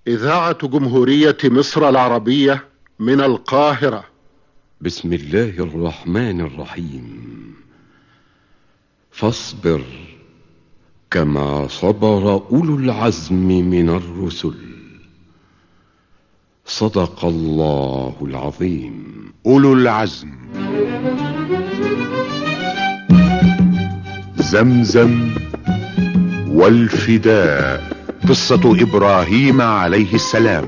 إذاعة جمهورية مصر العربية من القاهرة. بسم الله الرحمن الرحيم. فاصبر كما صبر أولو العزم من الرسل. صدق الله العظيم. أولو العزم. زمزم والفداء، قصة إبراهيم عليه السلام.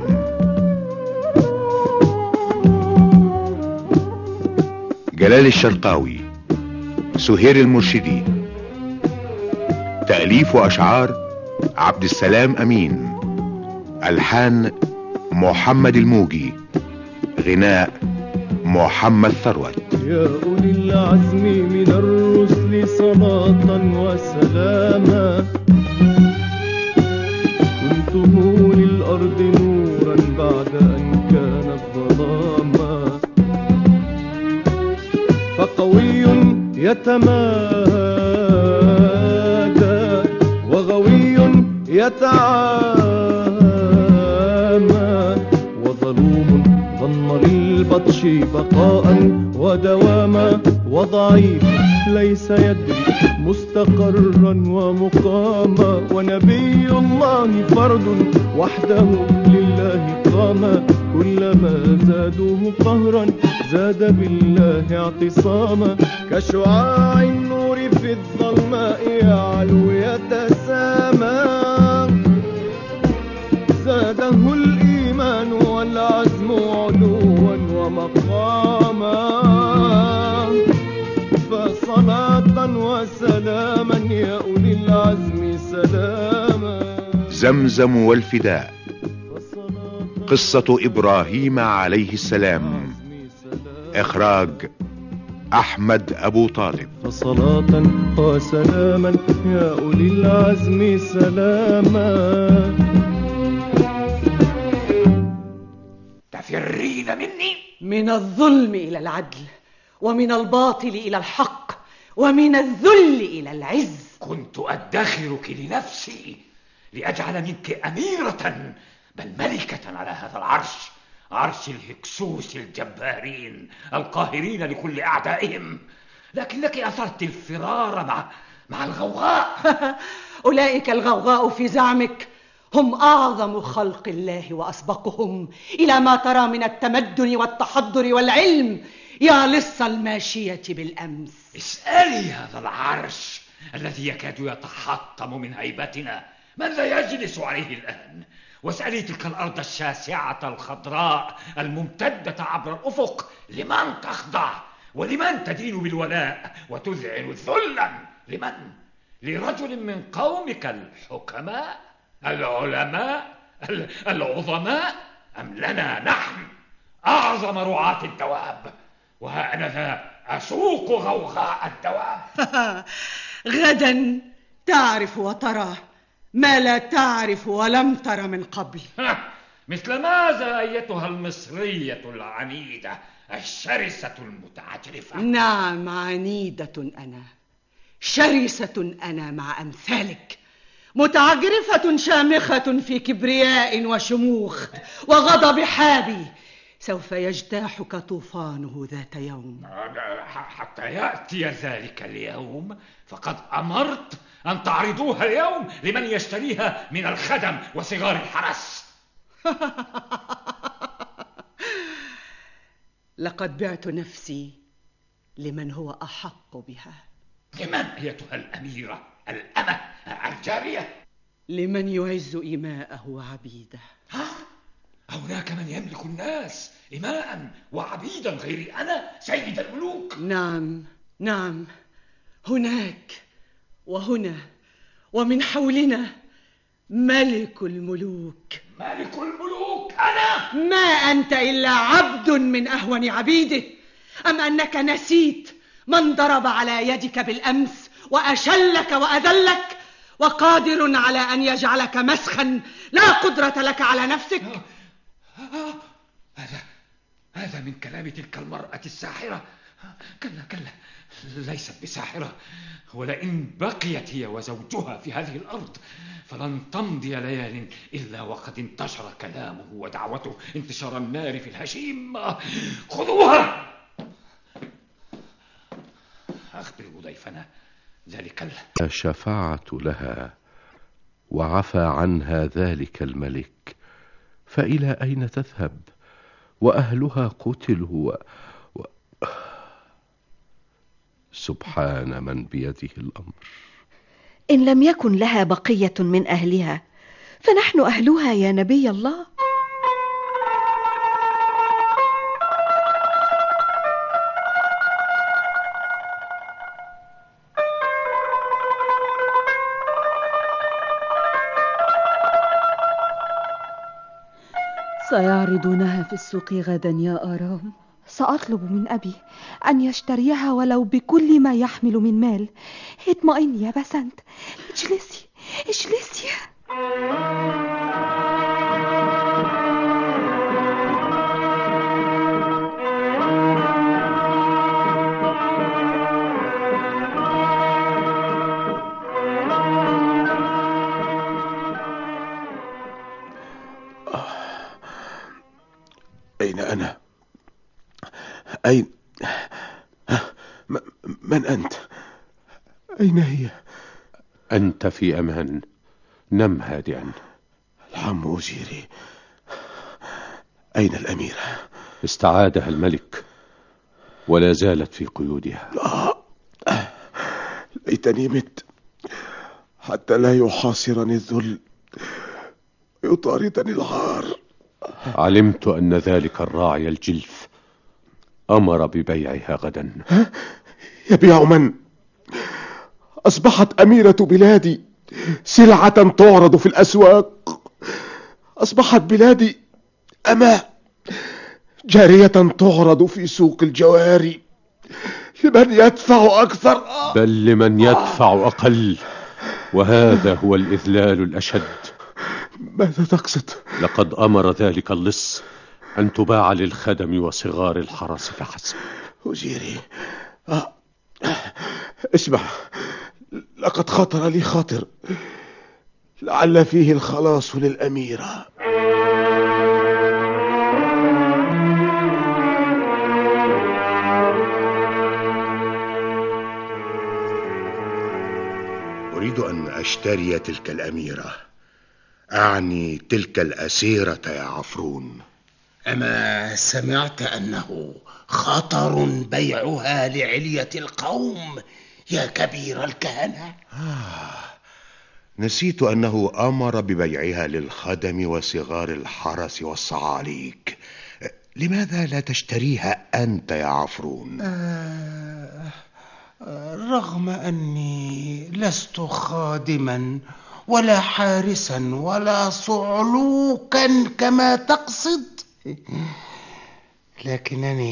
جلال الشرقاوي، سهير المرشدي. تأليف وأشعار عبد السلام أمين. ألحان محمد الموجي. غناء محمد ثروت. يا أولي العزم من الرسل صلاة وسلاما، كنتم للأرض نورا بعد أن كانت ظلاما، فقوي يتمادى وغوي يتعامى، وظلوم ظن للبطش بقاء ودواما، وضعيف ليس يدري مستقرا ومقاما، ونبي الله فرد وحده لله قاما، كلما زادوه قهرا زاد بالله اعتصاما، كشعاع النور في الظلماء يعلو يتسامى، زاده الإيمان والعزم علوا ومقاما، فصلاة وسلاما يا أولي العزم سلاما. زمزم والفداء، قصة إبراهيم عليه السلام. إخراج أحمد أبو طالب. فصلاة وسلاما يا أولي العزم سلاما. تفرين مني؟ من الظلم إلى العدل، ومن الباطل إلى الحق، ومن الذل إلى العز. كنت أدخرك لنفسي لأجعل منك أميرة بل ملكة على هذا العرش، عرش الهكسوس الجبارين القاهرين لكل أعدائهم، لكنك أثرت الفرار مع الغوغاء. أولئك الغوغاء في زعمك هم أعظم خلق الله وأسبقهم إلى ما ترى من التمدن والتحضر والعلم، يا لص الماشية بالأمس. اسألي هذا العرش الذي يكاد يتحطم من هيبتنا من ذا يجلس عليه الآن، واسألي تلك الأرض الشاسعة الخضراء الممتدة عبر الأفق لمن تخضع ولمن تدين بالولاء وتذعن ذلا. لمن؟ لرجل من قومك الحكماء العلماء العظماء، أم لنا نحن أعظم رعاة الدواب؟ وها أنا ذا أسوق غوغاء الدواب. غدا تعرف وترى ما لا تعرف ولم تر من قبل. مثل ماذا أيتها المصرية العنيدة الشرسة المتعجرفة؟ نعم، عنيدة أنا، شرسة أنا مع أمثالك، متعجرفة شامخة في كبرياء وشموخ وغضب حابي، سوف يجتاحك طوفانه ذات يوم. حتى يأتي ذلك اليوم فقد أمرت أن تعرضوها اليوم لمن يشتريها من الخدم وصغار الحرس. لقد بعت نفسي لمن هو أحق بها. لمن أيتها الأميرة الأمة الجارية؟ لمن يعز إماءه وعبيده. هناك من يملك الناس إماء وعبيدا غيري أنا سيد الملوك. نعم نعم، هناك وهنا ومن حولنا ملك الملوك. ملك الملوك أنا؟ ما أنت إلا عبد من أهون عبيده. أم أنك نسيت من ضرب على يدك بالأمس وأشلك وأذلك، وقادر على أن يجعلك مسخا لا قدرة لك على نفسك؟ هذا من كلام تلك المرأة الساحرة كلا، ليست بساحرة، ولئن بقيت هي وزوجها في هذه الأرض فلن تمضي ليال إلا وقد انتشر كلامه ودعوته انتشار النار في الهشيم. خذوها. أخبروا ضيفنا ذلك شفعت لها وعفى عنها ذلك الملك، فإلى أين تذهب وأهلها قتلوا سبحان من بيده الأمر. إن لم يكن لها بقية من أهلها فنحن أهلها يا نبي الله. سيعرضونها في السوق غدا يا آرام. سأطلب من أبي أن يشتريها ولو بكل ما يحمل من مال. اطمئني يا بسنت، اجلسي. أين أنا؟ أين؟ من أنت؟ أين هي؟ أنت في أمان، نم هادئا. العم وزيري، أين الأميرة؟ استعادها الملك ولا زالت في قيودها. ليتني مت حتى لا يحاصرني الذل، يطاردني العار. علمت أن ذلك الراعي الجلف أمر ببيعها غدا. يبيع من؟ أصبحت أميرة بلادي سلعة تعرض في الأسواق. أصبحت بلادي أماء جارية تعرض في سوق الجواري. لمن يدفع أكثر؟ بل لمن يدفع أقل، وهذا هو الإذلال الأشد. ماذا تقصد؟ لقد أمر ذلك اللص أن تباع للخدم وصغار الحرس فحسب. وزيري، اسمع، لقد خطر لي خاطر، لعل فيه الخلاص للأميرة. أريد أن أشتري تلك الأميرة، أعني تلك الأسيرة يا عفرون. أما سمعت أنه خطر بيعها لعلية القوم يا كبير الكهنة؟ نسيت أنه أمر ببيعها للخدم وصغار الحرس والصعاليك. لماذا لا تشتريها أنت يا عفرون؟ رغم أني لست خادما ولا حارسا ولا صعلوكا كما تقصد، لكنني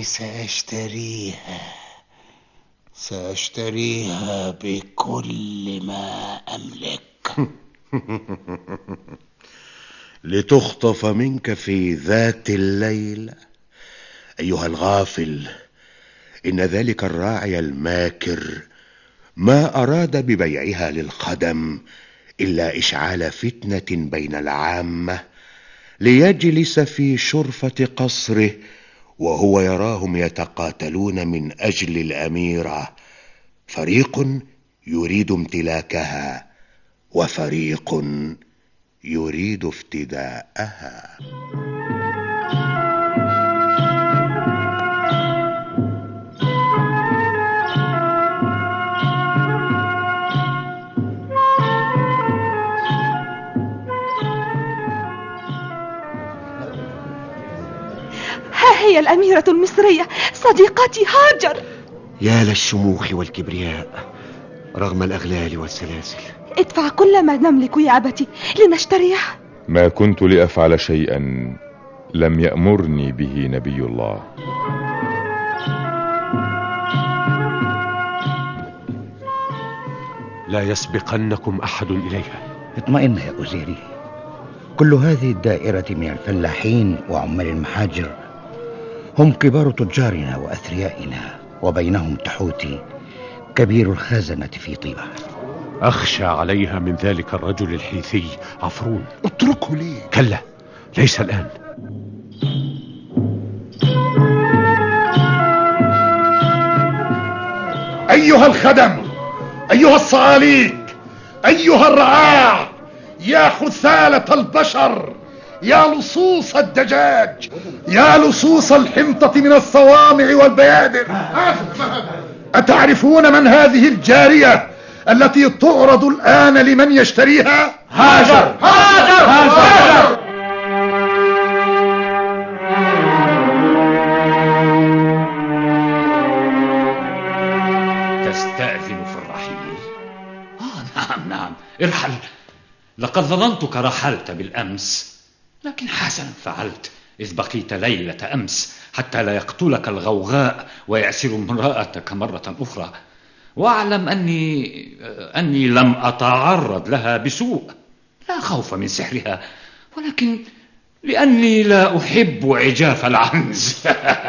سأشتريها بكل ما أملك. لتخطف منك في ذات الليل؟ أيها الغافل، إن ذلك الراعي الماكر ما أراد ببيعها للخدم إلا إشعال فتنة بين العامة، ليجلس في شرفة قصره وهو يراهم يتقاتلون من أجل الأميرة، فريق يريد امتلاكها وفريق يريد افتداءها. هي الأميرة المصرية صديقتي هاجر. يا للشموخ والكبرياء رغم الأغلال والسلاسل. ادفع كل ما نملك يا أبتي لنشتريها. ما كنت لأفعل شيئا لم يأمرني به نبي الله. لا يسبقنكم أحد إليها. اطمئن يا أزيري، كل هذه الدائرة من الفلاحين وعمال المحاجر هم كبار تجارنا وأثريائنا، وبينهم تحوتي كبير الخازنة في طيبة. أخشى عليها من ذلك الرجل الحيثي عفرون. اتركه ليه؟ كلا، ليس الآن. أيها الخدم، أيها الصعاليك، أيها الرعاع، يا خثالة البشر، يا لصوص الدجاج، يا لصوص الحنطة من الصوامع والبيادر، أتعرفون من هذه الجارية التي تعرض الآن لمن يشتريها؟ هاجر هاجر هاجر. تستأذن في الرحيل؟ نعم ارحل. لقد ظننتك رحلت بالأمس، لكن حسنا فعلت إذ بقيت ليلة أمس حتى لا يقتلك الغوغاء ويأسر امرأتك مرة أخرى. واعلم أني لم أتعرض لها بسوء، لا خوف من سحرها، ولكن لأني لا أحب عجاف العنز.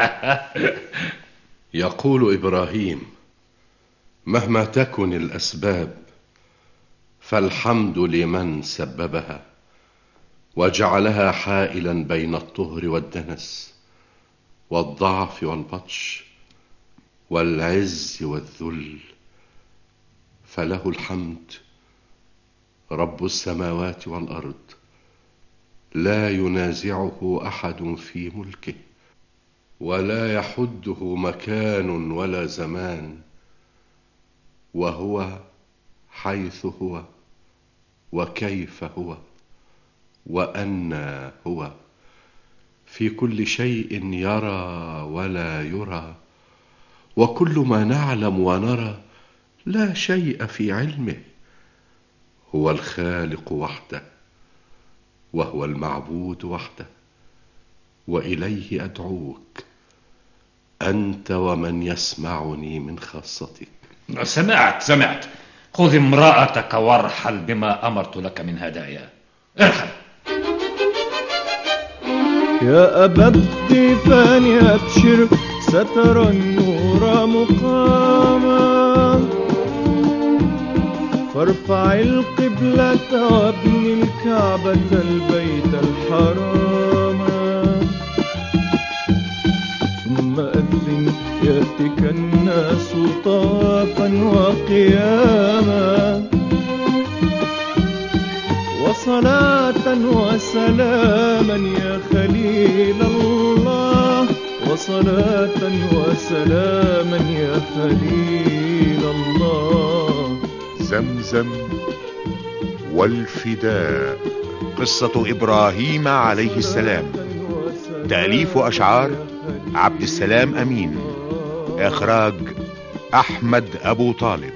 يقول إبراهيم: مهما تكن الأسباب فالحمد لمن سببها وجعلها حائلا بين الطهر والدنس والضعف والبطش والعز والذل، فله الحمد رب السماوات والأرض، لا ينازعه أحد في ملكه، ولا يحده مكان ولا زمان، وهو حيث هو وكيف هو وأنى هو، في كل شيء يرى ولا يرى، وكل ما نعلم ونرى لا شيء في علمه. هو الخالق وحده، وهو المعبود وحده، وإليه أدعوك أنت ومن يسمعني من خاصتك. سمعت. خذ امرأتك وارحل بما أمرت لك من هدايا. ارحل. يا أبا الضيفان أبشر، سترى النور مقاما، فارفع القبلة وابن الكعبة البيت الحرام، ثم أذن يأتك الناس طوافا وقياما، وصلاة وسلاما يا خليل الله، وصلاة وسلاما يا خليل الله. زمزم والفداء، قصة إبراهيم عليه السلام، تأليف وأشعار عبد السلام أمين، إخراج أحمد أبو طالب.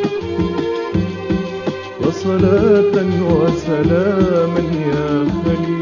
وصلاة وسلاما يا خليل